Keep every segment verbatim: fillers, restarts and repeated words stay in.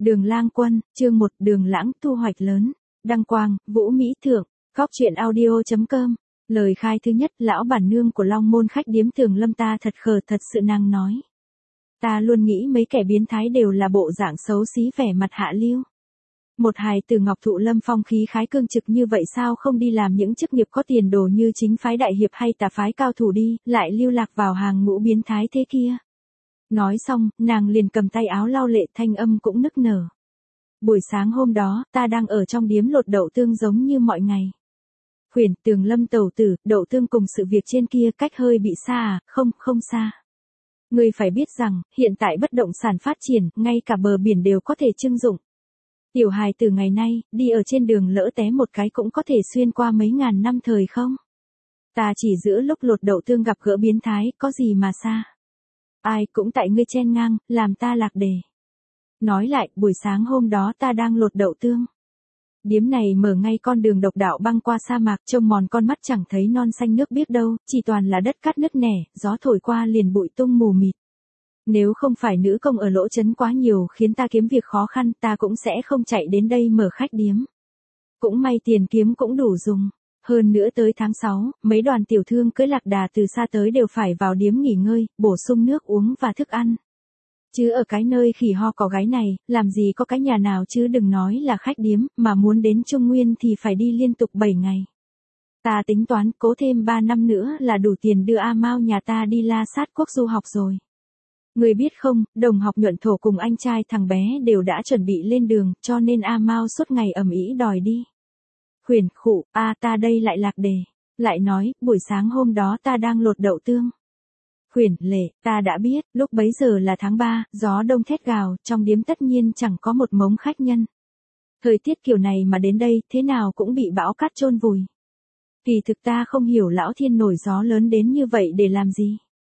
Đường Lang Quân, chương một, Đường Lãng thu hoạch lớn. Đăng quang, Vũ Mỹ Thượng, Góc truyện audio chấm com. Lời khai thứ nhất, lão bản nương của Long Môn khách điếm Tường Lâm ta thật khờ thật sự nàng nói. Ta luôn nghĩ mấy kẻ biến thái đều là bộ dạng xấu xí vẻ mặt hạ lưu. Một hài từ Ngọc Thụ Lâm phong khí khái cương trực như vậy sao không đi làm những chức nghiệp có tiền đồ như chính phái đại hiệp hay tà phái cao thủ đi, lại lưu lạc vào hàng ngũ biến thái thế kia. Nói xong, nàng liền cầm tay áo lau lệ, thanh âm cũng nức nở. Buổi sáng hôm đó, ta đang ở trong điếm lột đậu tương giống như mọi ngày. Khuyển, Tường Lâm tẩu tử, đậu tương cùng sự việc trên kia cách hơi bị xa à, không, không xa. Ngươi phải biết rằng, hiện tại bất động sản phát triển, ngay cả bờ biển đều có thể trưng dụng. Tiểu hài từ ngày nay, đi ở trên đường lỡ té một cái cũng có thể xuyên qua mấy ngàn năm thời không? Ta chỉ giữa lúc lột đậu tương gặp gỡ biến thái, có gì mà xa. Ai cũng tại ngươi chen ngang, làm ta lạc đề. Nói lại, buổi sáng hôm đó ta đang lột đậu tương. Điếm này mở ngay con đường độc đạo băng qua sa mạc, trông mòn con mắt chẳng thấy non xanh nước biếc đâu, chỉ toàn là đất cát nứt nẻ, gió thổi qua liền bụi tung mù mịt. Nếu không phải nữ công ở lỗ trấn quá nhiều khiến ta kiếm việc khó khăn, ta cũng sẽ không chạy đến đây mở khách điếm. Cũng may tiền kiếm cũng đủ dùng. Hơn nữa tới tháng sáu, mấy đoàn tiểu thương cưỡi lạc đà từ xa tới đều phải vào điếm nghỉ ngơi, bổ sung nước uống và thức ăn. Chứ ở cái nơi khỉ ho có gái này, làm gì có cái nhà nào chứ đừng nói là khách điếm, mà muốn đến Trung Nguyên thì phải đi liên tục bảy ngày. Ta tính toán cố thêm ba năm nữa là đủ tiền đưa A Mao nhà ta đi La Sát quốc du học rồi. Người biết không, đồng học Nhuận Thổ cùng anh trai thằng bé đều đã chuẩn bị lên đường, cho nên A Mao suốt ngày ầm ĩ đòi đi. Khuyển, khụ, a ta đây lại lạc đề. Lại nói, buổi sáng hôm đó ta đang lột đậu tương. Khuyển, lệ, ta đã biết, lúc bấy giờ là tháng ba, gió đông thét gào, trong điếm tất nhiên chẳng có một mống khách nhân. Thời tiết kiểu này mà đến đây, thế nào cũng bị bão cát chôn vùi. Kỳ thực ta không hiểu lão thiên nổi gió lớn đến như vậy để làm gì.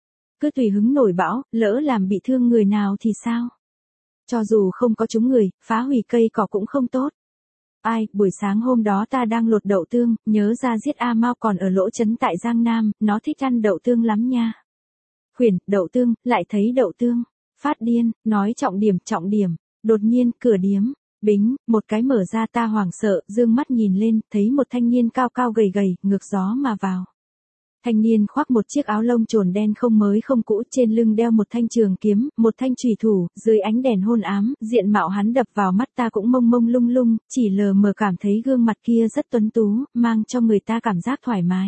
Cứ tùy hứng nổi bão, lỡ làm bị thương người nào thì sao? Cho dù không có trúng người, phá hủy cây cỏ cũng không tốt. Ai, buổi sáng hôm đó ta đang lột đậu tương, nhớ ra giết A Mao còn ở lỗ trấn tại Giang Nam, nó thích ăn đậu tương lắm nha. Khuyển, đậu tương, lại thấy đậu tương. Phát điên, nói trọng điểm, trọng điểm. Đột nhiên, cửa điếm, bính, một cái mở ra ta hoảng sợ, dương mắt nhìn lên, thấy một thanh niên cao cao gầy gầy, ngược gió mà vào. Thanh niên khoác một chiếc áo lông trồn đen không mới không cũ, trên lưng đeo một thanh trường kiếm, một thanh chùy thủ, dưới ánh đèn hôn ám, diện mạo hắn đập vào mắt ta cũng mông mông lung lung, chỉ lờ mờ cảm thấy gương mặt kia rất tuấn tú, mang cho người ta cảm giác thoải mái.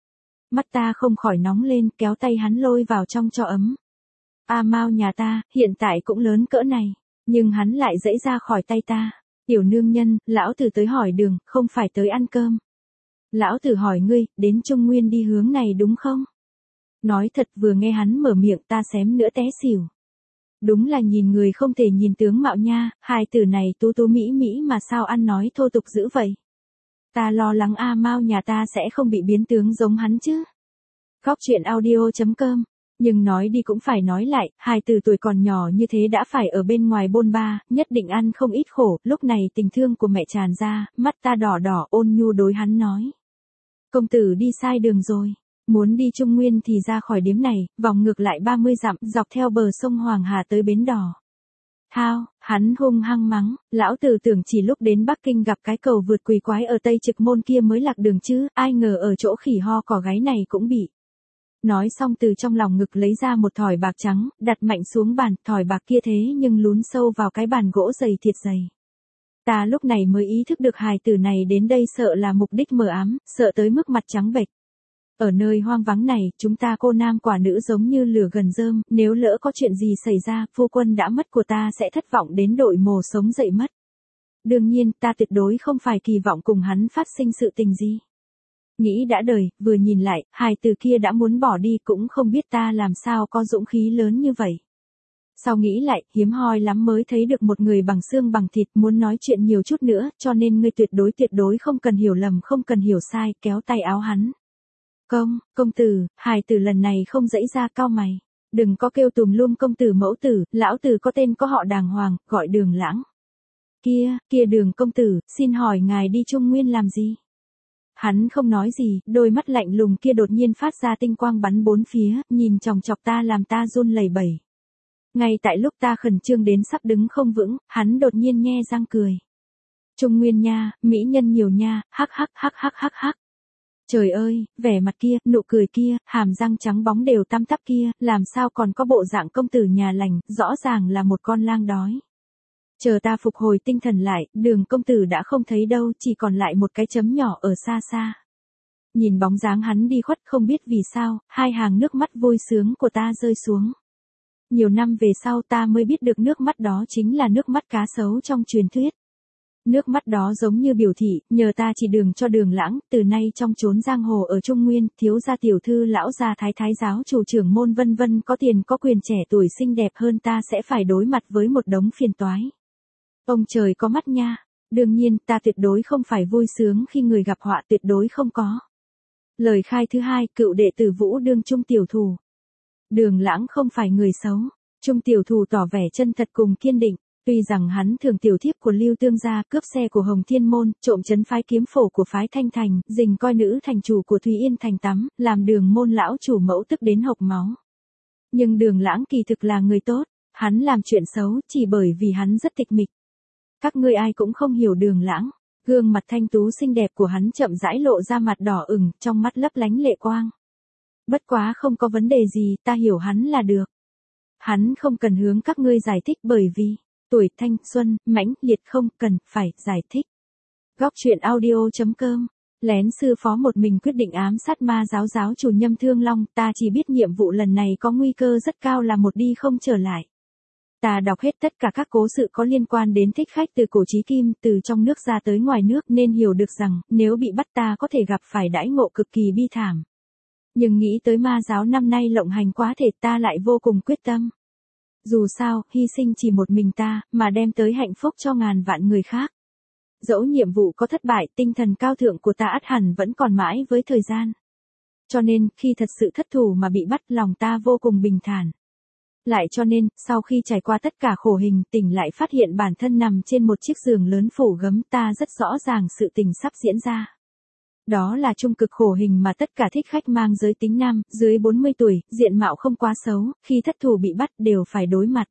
Mắt ta không khỏi nóng lên, kéo tay hắn lôi vào trong cho ấm. A Mao nhà ta, hiện tại cũng lớn cỡ này, nhưng hắn lại dãy ra khỏi tay ta. Tiểu nương nhân, lão tử tới hỏi đường, không phải tới ăn cơm. Lão tử hỏi ngươi, đến Trung Nguyên đi hướng này đúng không? Nói thật vừa nghe hắn mở miệng ta xém nữa té xỉu. Đúng là nhìn người không thể nhìn tướng mạo nha, hai từ này tú tú mỹ mỹ mà sao ăn nói thô tục dữ vậy? Ta lo lắng A Mao nhà ta sẽ không bị biến tướng giống hắn chứ. Góc truyện audio chấm com. Nhưng nói đi cũng phải nói lại, hai từ tuổi còn nhỏ như thế đã phải ở bên ngoài bôn ba, nhất định ăn không ít khổ, lúc này tình thương của mẹ tràn ra, mắt ta đỏ đỏ ôn nhu đối hắn nói. Công tử đi sai đường rồi, muốn đi Trung Nguyên thì ra khỏi điếm này, vòng ngược lại ba mươi dặm, dọc theo bờ sông Hoàng Hà tới bến đỏ. Thao, hắn hung hăng mắng, lão tử tưởng chỉ lúc đến Bắc Kinh gặp cái cầu vượt quỷ quái ở Tây Trực Môn kia mới lạc đường chứ, ai ngờ ở chỗ khỉ ho cỏ gáy này cũng bị. Nói xong từ trong lòng ngực lấy ra một thỏi bạc trắng, đặt mạnh xuống bàn, thỏi bạc kia thế nhưng lún sâu vào cái bàn gỗ dày thiệt dày. Ta lúc này mới ý thức được hài tử này đến đây sợ là mục đích mờ ám, sợ tới mức mặt trắng bệch. Ở nơi hoang vắng này, chúng ta cô nam quả nữ giống như lửa gần rơm, nếu lỡ có chuyện gì xảy ra, phu quân đã mất của ta sẽ thất vọng đến đội mồ sống dậy mất. Đương nhiên, ta tuyệt đối không phải kỳ vọng cùng hắn phát sinh sự tình gì. Nghĩ đã đời, vừa nhìn lại, hài tử kia đã muốn bỏ đi cũng không biết ta làm sao có dũng khí lớn như vậy. Sau nghĩ lại, hiếm hoi lắm mới thấy được một người bằng xương bằng thịt muốn nói chuyện nhiều chút nữa, cho nên ngươi tuyệt đối tuyệt đối không cần hiểu lầm không cần hiểu sai, kéo tay áo hắn. Công, công tử, hài tử lần này không dãy ra cao mày. Đừng có kêu tùm lum công tử mẫu tử, lão tử có tên có họ đàng hoàng, gọi Đường Lãng. Kia, kia Đường công tử, xin hỏi ngài đi Trung Nguyên làm gì? Hắn không nói gì, đôi mắt lạnh lùng kia đột nhiên phát ra tinh quang bắn bốn phía, nhìn chòng chọc ta làm ta run lẩy bẩy. Ngay tại lúc ta khẩn trương đến sắp đứng không vững, hắn đột nhiên nhe răng cười. Trung Nguyên nha, mỹ nhân nhiều nha, hắc hắc hắc hắc hắc hắc. Trời ơi, vẻ mặt kia, nụ cười kia, hàm răng trắng bóng đều tăm tắp kia, làm sao còn có bộ dạng công tử nhà lành, rõ ràng là một con lang đói. Chờ ta phục hồi tinh thần lại, Đường công tử đã không thấy đâu, chỉ còn lại một cái chấm nhỏ ở xa xa. Nhìn bóng dáng hắn đi khuất không biết vì sao, hai hàng nước mắt vui sướng của ta rơi xuống. Nhiều năm về sau ta mới biết được nước mắt đó chính là nước mắt cá sấu trong truyền thuyết. Nước mắt đó giống như biểu thị, nhờ ta chỉ đường cho Đường Lãng, từ nay trong chốn giang hồ ở Trung Nguyên, thiếu gia tiểu thư lão gia thái thái giáo chủ trưởng môn vân vân có tiền có quyền trẻ tuổi xinh đẹp hơn ta sẽ phải đối mặt với một đống phiền toái. Ông trời có mắt nha, đương nhiên ta tuyệt đối không phải vui sướng khi người gặp họa, tuyệt đối không có. Lời khai thứ hai, cựu đệ tử Vũ đương Trung tiểu thù. Đường Lãng không phải người xấu, Trung tiểu thù tỏ vẻ chân thật cùng kiên định. Tuy rằng hắn thường tiểu thiếp của Lưu Tương gia, cướp xe của Hồng Thiên Môn, trộm trấn phái kiếm phổ của phái Thanh Thành, dình coi nữ thành chủ của Thúy Yên Thành tắm, làm Đường môn lão chủ mẫu tức đến hộc máu. Nhưng Đường Lãng kỳ thực là người tốt, hắn làm chuyện xấu chỉ bởi vì hắn rất tịch mịch. Các ngươi ai cũng không hiểu Đường Lãng, gương mặt thanh tú xinh đẹp của hắn chậm rãi lộ ra mặt đỏ ửng, trong mắt lấp lánh lệ quang. Bất quá không có vấn đề gì, ta hiểu hắn là được. Hắn không cần hướng các ngươi giải thích bởi vì tuổi thanh xuân, mãnh liệt không cần phải giải thích. Góc truyện audio chấm com. Lén sư phó một mình quyết định ám sát ma giáo giáo chủ Nhâm Thương Long, ta chỉ biết nhiệm vụ lần này có nguy cơ rất cao là một đi không trở lại. Ta đọc hết tất cả các cố sự có liên quan đến thích khách từ cổ chí kim, từ trong nước ra tới ngoài nước nên hiểu được rằng, nếu bị bắt ta có thể gặp phải đãi ngộ cực kỳ bi thảm. Nhưng nghĩ tới ma giáo năm nay lộng hành quá thể ta lại vô cùng quyết tâm. Dù sao, hy sinh chỉ một mình ta, mà đem tới hạnh phúc cho ngàn vạn người khác. Dẫu nhiệm vụ có thất bại, tinh thần cao thượng của ta ắt hẳn vẫn còn mãi với thời gian. Cho nên, khi thật sự thất thủ mà bị bắt, lòng ta vô cùng bình thản. Lại cho nên, sau khi trải qua tất cả khổ hình, tỉnh lại phát hiện bản thân nằm trên một chiếc giường lớn phủ gấm, ta rất rõ ràng sự tình sắp diễn ra. Đó là trung cực khổ hình mà tất cả thích khách mang giới tính nam, dưới bốn mươi tuổi, diện mạo không quá xấu, khi thất thủ bị bắt đều phải đối mặt.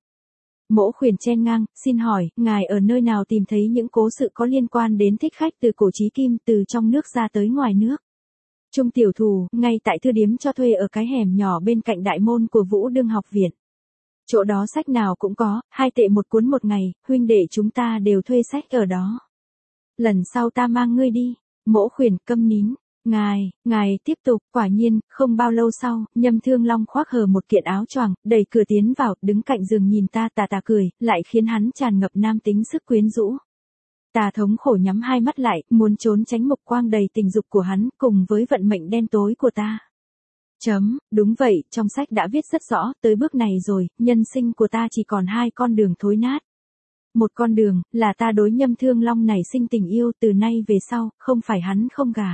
Mỗ Khuyển chen ngang, xin hỏi, ngài ở nơi nào tìm thấy những cố sự có liên quan đến thích khách từ cổ chí kim, từ trong nước ra tới ngoài nước? Trung tiểu thù, ngay tại thư điếm cho thuê ở cái hẻm nhỏ bên cạnh đại môn của Vũ Đương học viện. Chỗ đó sách nào cũng có, hai tệ một cuốn một ngày, huynh đệ chúng ta đều thuê sách ở đó. Lần sau ta mang ngươi đi. Mỗ Khuyển câm nín. Ngài, ngài tiếp tục, quả nhiên, không bao lâu sau, Nhâm Thương Long khoác hờ một kiện áo choàng, đẩy cửa tiến vào, đứng cạnh giường nhìn ta tà tà cười, lại khiến hắn tràn ngập nam tính sức quyến rũ. Ta thống khổ nhắm hai mắt lại, muốn trốn tránh mục quang đầy tình dục của hắn, cùng với vận mệnh đen tối của ta. Chấm, đúng vậy, trong sách đã viết rất rõ, tới bước này rồi, nhân sinh của ta chỉ còn hai con đường thối nát. Một con đường, là ta đối Nhâm Thương Long này sinh tình yêu, từ nay về sau, không phải hắn không gả.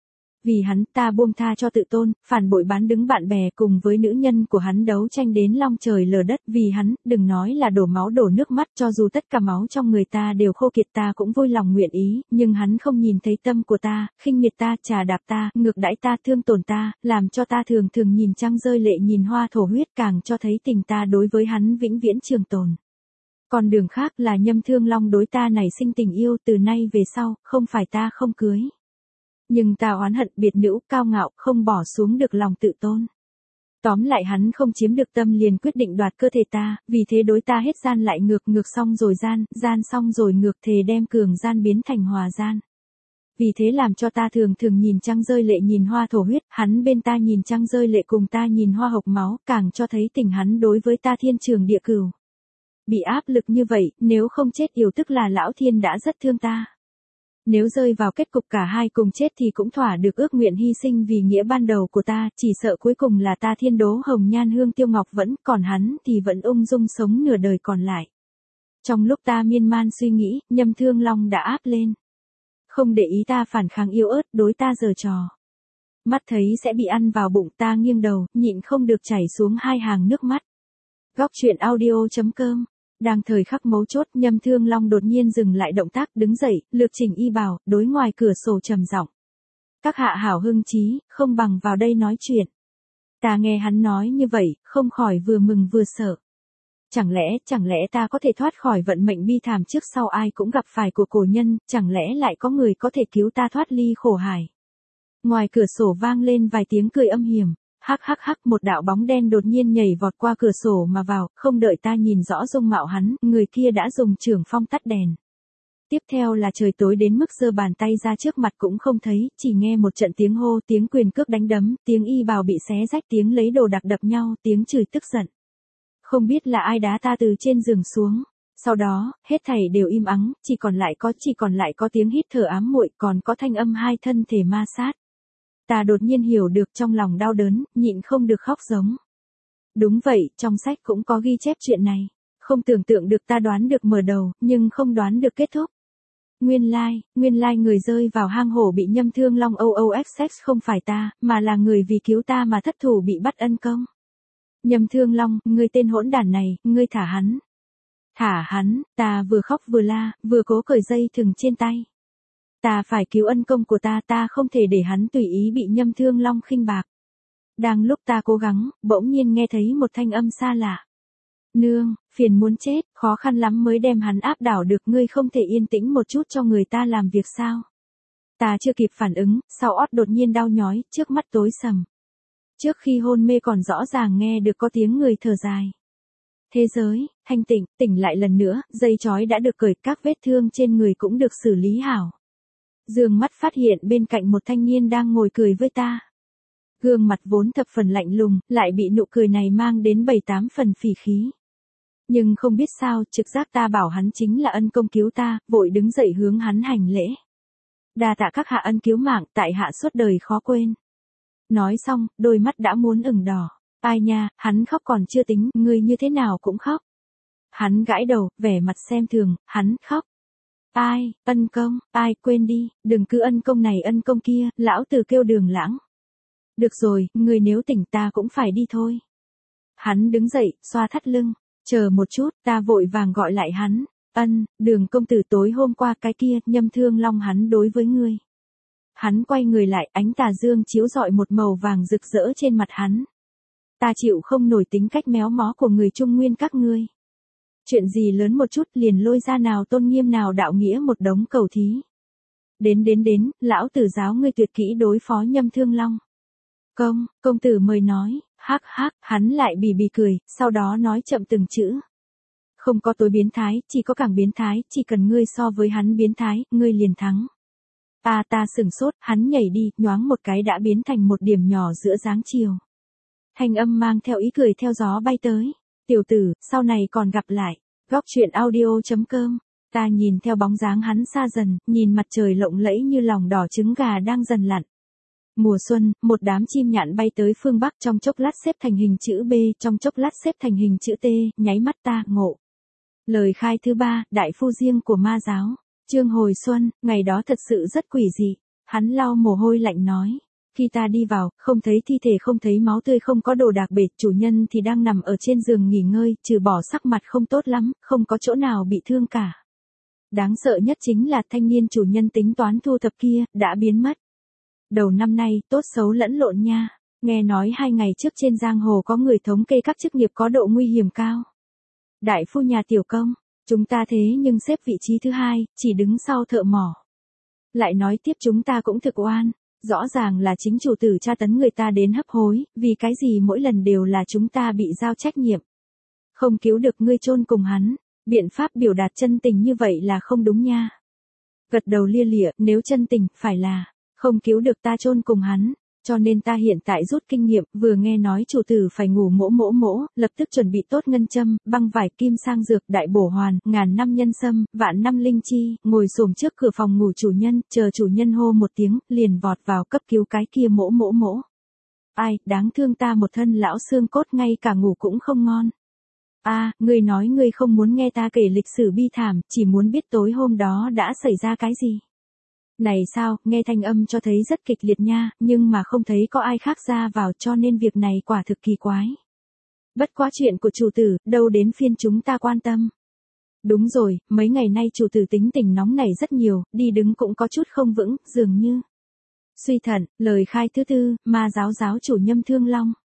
Vì hắn, ta buông tha cho tự tôn, phản bội bán đứng bạn bè, cùng với nữ nhân của hắn đấu tranh đến long trời lở đất. Vì hắn, đừng nói là đổ máu đổ nước mắt, cho dù tất cả máu trong người ta đều khô kiệt ta cũng vui lòng nguyện ý, nhưng hắn không nhìn thấy tâm của ta, khinh miệt ta, trà đạp ta, ngược đãi ta, thương tổn ta, làm cho ta thường thường nhìn trăng rơi lệ nhìn hoa thổ huyết, càng cho thấy tình ta đối với hắn vĩnh viễn trường tồn. Còn đường khác là Nhâm Thương Long đối ta nảy sinh tình yêu, từ nay về sau, không phải ta không cưới. Nhưng ta oán hận biệt nữ, cao ngạo, không bỏ xuống được lòng tự tôn. Tóm lại hắn không chiếm được tâm liền quyết định đoạt cơ thể ta, vì thế đối ta hết gian lại ngược, ngược xong rồi gian, gian xong rồi ngược, thề đem cường gian biến thành hòa gian. Vì thế làm cho ta thường thường nhìn trăng rơi lệ nhìn hoa thổ huyết, hắn bên ta nhìn trăng rơi lệ cùng ta nhìn hoa hộc máu, càng cho thấy tình hắn đối với ta thiên trường địa cửu. Bị áp lực như vậy, nếu không chết yểu tức là lão thiên đã rất thương ta. Nếu rơi vào kết cục cả hai cùng chết thì cũng thỏa được ước nguyện hy sinh vì nghĩa ban đầu của ta, chỉ sợ cuối cùng là ta thiên đố hồng nhan hương tiêu ngọc vẫn, còn hắn thì vẫn ung dung sống nửa đời còn lại. Trong lúc ta miên man suy nghĩ, Nhâm Thương Long đã áp lên. Không để ý ta phản kháng yếu ớt, đối ta giở trò. Mắt thấy sẽ bị ăn vào bụng, ta nghiêng đầu, nhịn không được chảy xuống hai hàng nước mắt. Góc truyện audio chấm com. Đang thời khắc mấu chốt, Nhâm Thương Long đột nhiên dừng lại động tác, đứng dậy, lược chỉnh y bào, đối ngoài cửa sổ trầm giọng. Các hạ hảo hưng trí, không bằng vào đây nói chuyện. Ta nghe hắn nói như vậy, không khỏi vừa mừng vừa sợ. chẳng lẽ, chẳng lẽ ta có thể thoát khỏi vận mệnh bi thảm trước sau ai cũng gặp phải của cổ nhân, chẳng lẽ lại có người có thể cứu ta thoát ly khổ hải. Ngoài cửa sổ vang lên vài tiếng cười âm hiểm, hắc hắc hắc, một đạo bóng đen đột nhiên nhảy vọt qua cửa sổ mà vào, không đợi ta nhìn rõ dung mạo hắn, người kia đã dùng chưởng phong tắt đèn. Tiếp theo là trời tối đến mức giơ bàn tay ra trước mặt cũng không thấy, chỉ nghe một trận tiếng hô, tiếng quyền cước đánh đấm, tiếng y bào bị xé rách, tiếng lấy đồ đạc đập nhau, tiếng chửi tức giận. Không biết là ai đá ta từ trên giường xuống. Sau đó, hết thảy đều im ắng, chỉ còn lại có chỉ còn lại có tiếng hít thở ám muội, còn có thanh âm hai thân thể ma sát. Ta đột nhiên hiểu được, trong lòng đau đớn, nhịn không được khóc giống. Đúng vậy, trong sách cũng có ghi chép chuyện này. Không tưởng tượng được, ta đoán được mở đầu, nhưng không đoán được kết thúc. Nguyên lai, nguyên lai người rơi vào hang hổ bị Nhâm Thương Long o o ép sex không phải ta, mà là người vì cứu ta mà thất thủ bị bắt ân công. Nhâm Thương Long, ngươi tên hỗn đản này, ngươi thả hắn. Thả hắn, ta vừa khóc vừa la, vừa cố cởi dây thừng trên tay. Ta phải cứu ân công của ta, ta không thể để hắn tùy ý bị Nhâm Thương Long khinh bạc. Đang lúc ta cố gắng, bỗng nhiên nghe thấy một thanh âm xa lạ. Nương, phiền muốn chết, khó khăn lắm mới đem hắn áp đảo được, ngươi không thể yên tĩnh một chút cho người ta làm việc sao? Ta chưa kịp phản ứng, sau ót đột nhiên đau nhói, trước mắt tối sầm. Trước khi hôn mê còn rõ ràng nghe được có tiếng người thở dài. Thế giới, thanh tỉnh, tỉnh lại lần nữa, dây chói đã được cởi, các vết thương trên người cũng được xử lý hảo. Dương mắt phát hiện bên cạnh một thanh niên đang ngồi cười với ta. Gương mặt vốn thập phần lạnh lùng, lại bị nụ cười này mang đến bảy tám phần phỉ khí. Nhưng không biết sao, trực giác ta bảo hắn chính là ân công cứu ta, vội đứng dậy hướng hắn hành lễ. Đa tạ các hạ ân cứu mạng, tại hạ suốt đời khó quên. Nói xong, đôi mắt đã muốn ửng đỏ. Ai nha, hắn khóc còn chưa tính, ngươi như thế nào cũng khóc. Hắn gãi đầu, vẻ mặt xem thường, hắn khóc. Ai, ân công, ai, quên đi, đừng cứ ân công này ân công kia, lão tử kêu Đường Lãng. Được rồi, ngươi nếu tỉnh ta cũng phải đi thôi. Hắn đứng dậy, xoa thắt lưng. Chờ một chút, ta vội vàng gọi lại hắn. Ân, Đường công tử tối hôm qua cái kia, Nhâm Thương Long hắn đối với ngươi. Hắn quay người lại, ánh tà dương chiếu rọi một màu vàng rực rỡ trên mặt hắn. Ta chịu không nổi tính cách méo mó của người Trung Nguyên các ngươi. Chuyện gì lớn một chút liền lôi ra nào tôn nghiêm nào đạo nghĩa một đống cầu thí. Đến đến đến, lão tử giáo ngươi tuyệt kỹ đối phó Nhâm Thương Long. Công, công tử mời nói, hắc hắc, hắn lại bì bì cười, sau đó nói chậm từng chữ. Không có tối biến thái, chỉ có càng biến thái, chỉ cần ngươi so với hắn biến thái, ngươi liền thắng. Ta ta sừng sốt, hắn nhảy đi, nhoáng một cái đã biến thành một điểm nhỏ giữa dáng chiều. Thanh âm mang theo ý cười theo gió bay tới. Tiểu tử, sau này còn gặp lại. Góc truyện audio chấm com. Ta nhìn theo bóng dáng hắn xa dần, nhìn mặt trời lộng lẫy như lòng đỏ trứng gà đang dần lặn. Mùa xuân, một đám chim nhạn bay tới phương Bắc, trong chốc lát xếp thành hình chữ B, trong chốc lát xếp thành hình chữ T, nháy mắt ta ngộ. Lời khai thứ ba, đại phu riêng của ma giáo. Chương hồi xuân, ngày đó thật sự rất quỷ dị. Hắn lau mồ hôi lạnh nói. Khi ta đi vào, không thấy thi thể, không thấy máu tươi, không có đồ đạc bệt, chủ nhân thì đang nằm ở trên giường nghỉ ngơi, trừ bỏ sắc mặt không tốt lắm, không có chỗ nào bị thương cả. Đáng sợ nhất chính là thanh niên chủ nhân tính toán thu thập kia, đã biến mất. Đầu năm nay, tốt xấu lẫn lộn nha. Nghe nói hai ngày trước trên giang hồ có người thống kê các chức nghiệp có độ nguy hiểm cao. Đại phu nhà tiểu công, chúng ta thế nhưng xếp vị trí thứ hai, chỉ đứng sau thợ mỏ. Lại nói tiếp chúng ta cũng thực oan. Rõ ràng là chính chủ tử tra tấn người ta đến hấp hối, vì cái gì mỗi lần đều là chúng ta bị giao trách nhiệm. Không cứu được ngươi chôn cùng hắn, biện pháp biểu đạt chân tình như vậy là không đúng nha. Gật đầu lia lịa, nếu chân tình, phải là, không cứu được ta chôn cùng hắn, cho nên ta hiện tại rút kinh nghiệm, vừa nghe nói chủ tử phải ngủ mỗ mỗ mỗ, lập tức chuẩn bị tốt ngân châm, băng vải, kim sang dược, đại bổ hoàn, ngàn năm nhân sâm, vạn năm linh chi, ngồi xổm trước cửa phòng ngủ chủ nhân, chờ chủ nhân hô một tiếng, liền vọt vào cấp cứu cái kia mỗ mỗ mỗ. Ai, đáng thương ta một thân lão xương cốt ngay cả ngủ cũng không ngon. A, à, ngươi nói ngươi không muốn nghe ta kể lịch sử bi thảm, chỉ muốn biết tối hôm đó đã xảy ra cái gì. Này sao, nghe thanh âm cho thấy rất kịch liệt nha, nhưng mà không thấy có ai khác ra vào cho nên việc này quả thực kỳ quái. Bất quá chuyện của chủ tử, đâu đến phiên chúng ta quan tâm. Đúng rồi, mấy ngày nay chủ tử tính tình nóng nảy rất nhiều, đi đứng cũng có chút không vững, dường như. Suy thận, lời khai thứ tư, ma giáo giáo chủ Nhâm Thương Long.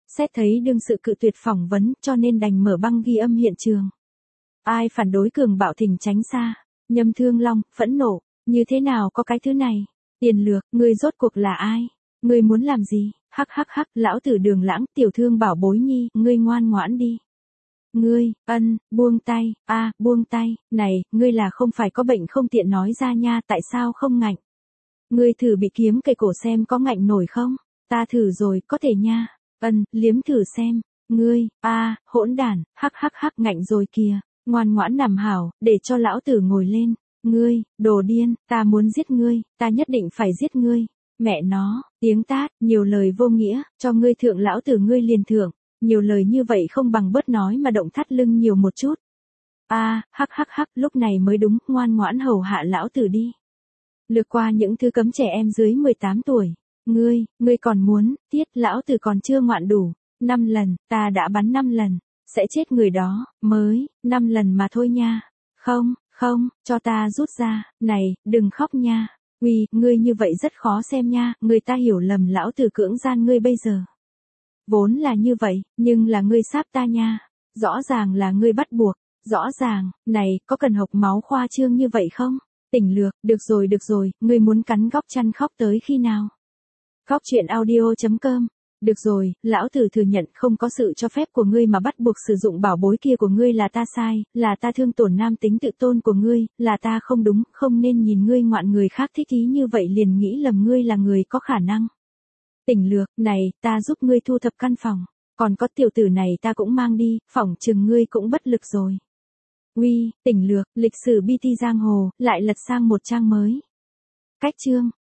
Xét thấy đương sự cự tuyệt phỏng vấn cho nên đành mở băng ghi âm hiện trường. Ai phản đối cường bạo thỉnh tránh xa. Nhâm Thương Long, phẫn nộ, như thế nào có cái thứ này? Tiền Lược, ngươi rốt cuộc là ai? Ngươi muốn làm gì? Hắc hắc hắc, lão tử Đường Lãng, tiểu thương bảo bối nhi, ngươi ngoan ngoãn đi. Ngươi, ân, buông tay, a, à, buông tay, này, ngươi là không phải có bệnh không tiện nói ra nha, tại sao không ngạnh? Ngươi thử bị kiếm cây cổ xem có ngạnh nổi không? Ta thử rồi, có thể nha. Ân, liếm thử xem. Ngươi, a, à, hỗn đản, hắc hắc hắc ngạnh rồi kìa. Ngoan ngoãn nằm hảo, để cho lão tử ngồi lên. Ngươi, đồ điên, ta muốn giết ngươi, ta nhất định phải giết ngươi. Mẹ nó, tiếng tát, nhiều lời vô nghĩa, cho ngươi thượng lão tử ngươi liền thượng. Nhiều lời như vậy không bằng bớt nói mà động thắt lưng nhiều một chút. A, à, hắc hắc hắc, lúc này mới đúng, ngoan ngoãn hầu hạ lão tử đi. Lược qua những thứ cấm trẻ em dưới mười tám tuổi. Ngươi, ngươi còn muốn, tiết lão tử còn chưa ngoạn đủ. Năm lần, ta đã bắn năm lần. Sẽ chết người đó, mới, năm lần mà thôi nha. Không, không, cho ta rút ra, này, đừng khóc nha. Uy, ngươi như vậy rất khó xem nha, người ta hiểu lầm lão tử cưỡng gian ngươi bây giờ. Vốn là như vậy, nhưng là ngươi sáp ta nha. Rõ ràng là ngươi bắt buộc, rõ ràng, này, có cần hộc máu khoa trương như vậy không? Tỉnh Lược, được rồi được rồi, ngươi muốn cắn góc chăn khóc tới khi nào? Góc chuyện audio chấm com. Được rồi, lão tử thừa nhận không có sự cho phép của ngươi mà bắt buộc sử dụng bảo bối kia của ngươi là ta sai, là ta thương tổn nam tính tự tôn của ngươi, là ta không đúng, không nên nhìn ngươi ngoạn người khác thích ý như vậy liền nghĩ lầm ngươi là người có khả năng. Tỉnh Lược, này, ta giúp ngươi thu thập căn phòng, còn có tiểu tử này ta cũng mang đi, phỏng chừng ngươi cũng bất lực rồi. Uy, Tỉnh Lược, lịch sử bê tê giang hồ, lại lật sang một trang mới. Cách chương.